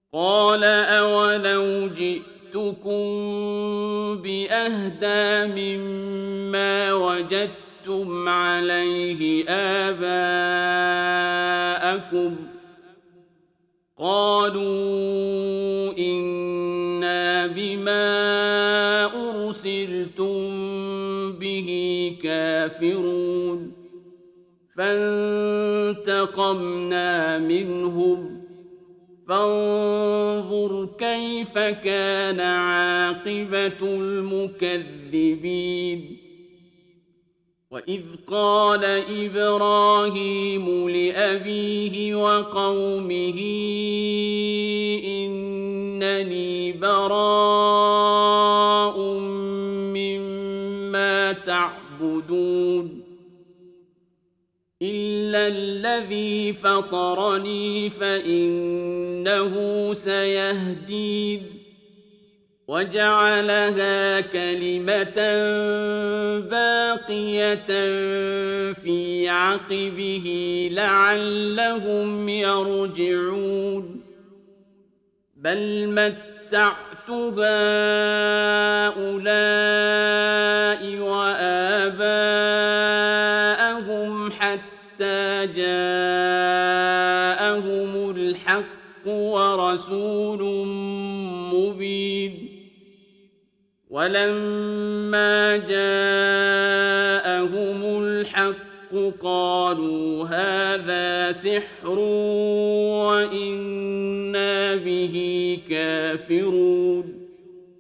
قال أولو جئتكم بأهدى مما وجدتم عليه آباءكم قالوا إنا بما أرسلتم به كافرون فانتقمنا منهم فانظر كيف كان عاقبة المكذبين وإذ قال إبراهيم لأبيه وقومه إنني براء مما تعبدون إلا الذي فطرني فإنه سيهدين وجعلها كلمة باقية في عقبه لعلهم يرجعون بل متعت هؤلاء وآباءهم حتى جاءهم الحق ورسول مبين ولما جاءهم الحق قالوا هذا سحر وإنا به كافرون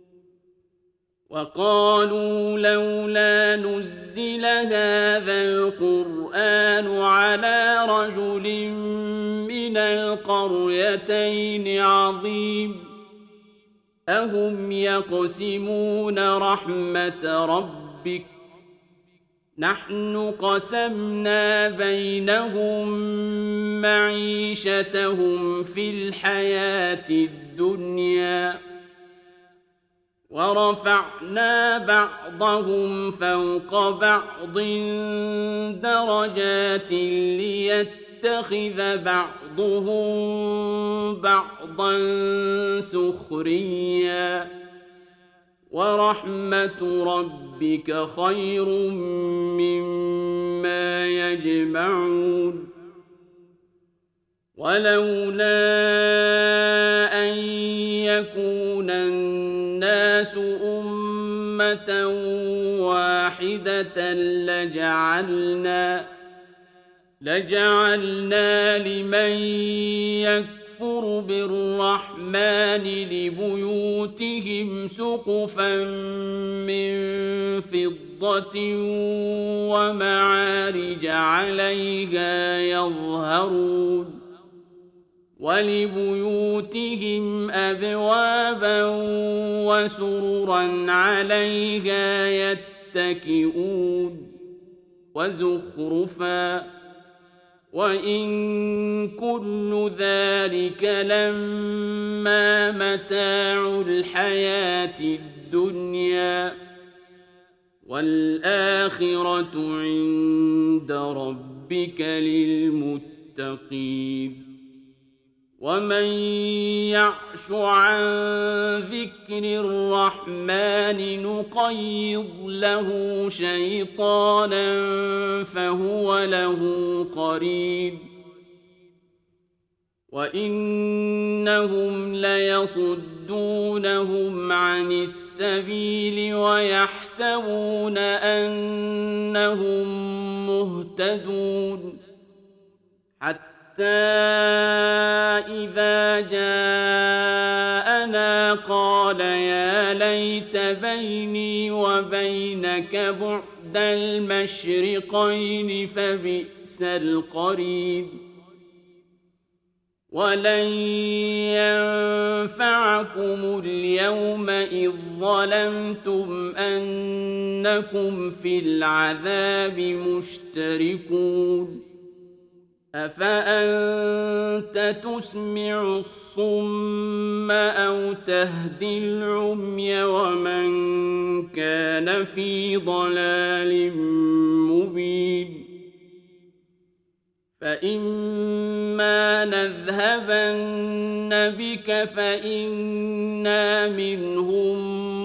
وقالوا لولا نزل هذا القرآن على رجل من القريتين عظيم أهم يقسمون رحمة ربك نحن قسمنا بينهم معيشتهم في الحياة الدنيا ورفعنا بعضهم فوق بعض درجات ليتخذ بعضهم بعضا سخريا ورحمة ربك خير مما يجمعون ولولا أن يكون الناس أمة واحدة لجعلنا لمن يكفر بالرحمن لبيوتهم سقفا من فضة ومعارج عليها يظهرون ولبيوتهم أبوابا وسررا عليها يتكئون وزخرفا وإن كل ذلك لما متاع الحياة الدنيا والآخرة عند ربك للمتقين ومن يعش عن ذكر الرحمن نقيض له شيطانا فهو له قرين وإنهم ليصدونهم عن السبيل ويحسبون أنهم مهتدون حتى إذا جاءنا قال يا ليت بيني وبينك بعد المشرقين فبئس القرين ولن ينفعكم اليوم إذ ظلمتم أنكم في العذاب مشتركون أفأنت تسمع الصم أو تهدي العمي ومن كان في ضلال مبين فإما نذهبن بك فإنا منهم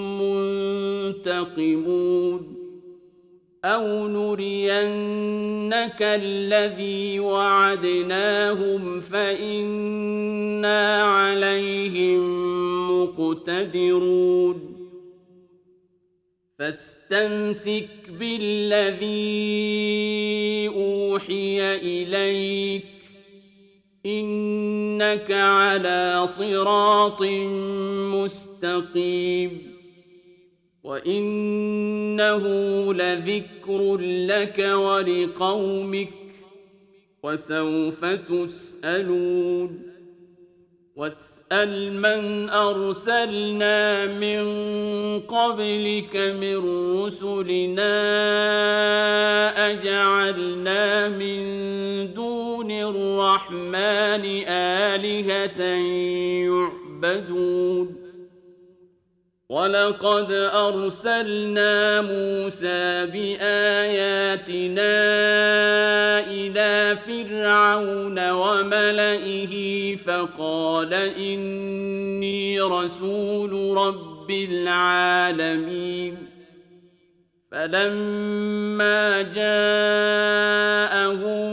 منتقمون أو نرينك الذي وعدناهم فإنا عليهم مقتدرون فاستمسك بالذي أوحي إليك إنك على صراط مستقيم وإنه لذكر لك ولقومك وسوف تسألون واسأل من أرسلنا من قبلك من رسلنا أجعلنا من دون الرحمن آلهة يعبدون ولقد أرسلنا موسى بآياتنا إلى فرعون وملئه فقال إني رسول رب العالمين فلما جاءهم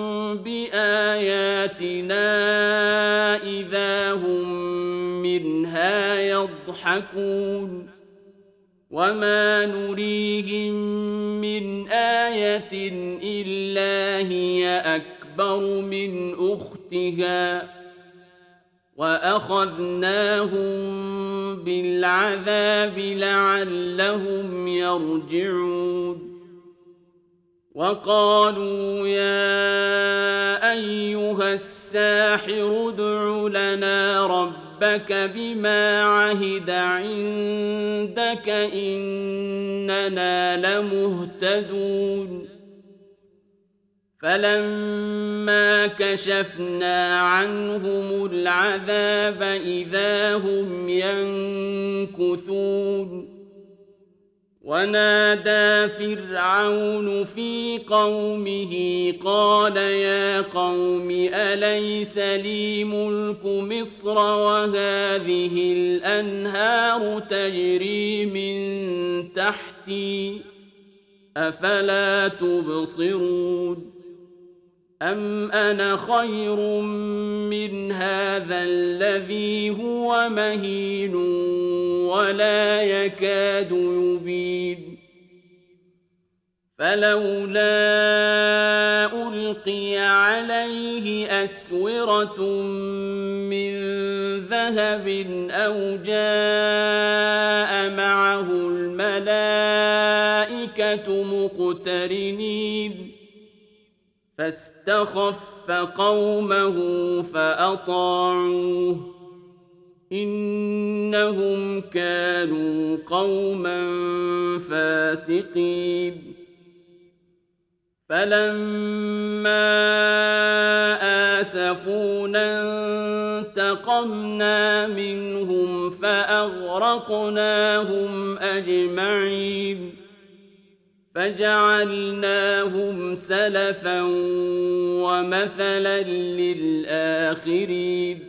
بآياتنا إذا هم منها يضحكون وما نريهم من آية إلا هي أكبر من أختها وأخذناهم بالعذاب لعلهم يرجعون وقالوا يا أيها الساحر ادع لنا ربك بما عهد عندك إننا لمهتدون فلما كشفنا عنهم العذاب إذا هم ينكثون ونادى فرعون في قومه قال يا قوم أليس لي ملك مصر وهذه الأنهار تجري من تحتي أفلا تبصرون أم أنا خير من هذا الذي هو مهين ولا يكاد يبين فلولا ألقي عليه أسورة من ذهب أو جاء معه الملائكة مقترنين فاستخف قومه فأطاعوه إنهم كانوا قوما فاسقين فلما آسفونا انتقمنا منهم فأغرقناهم أجمعين فجعلناهم سلفا ومثلا للآخرين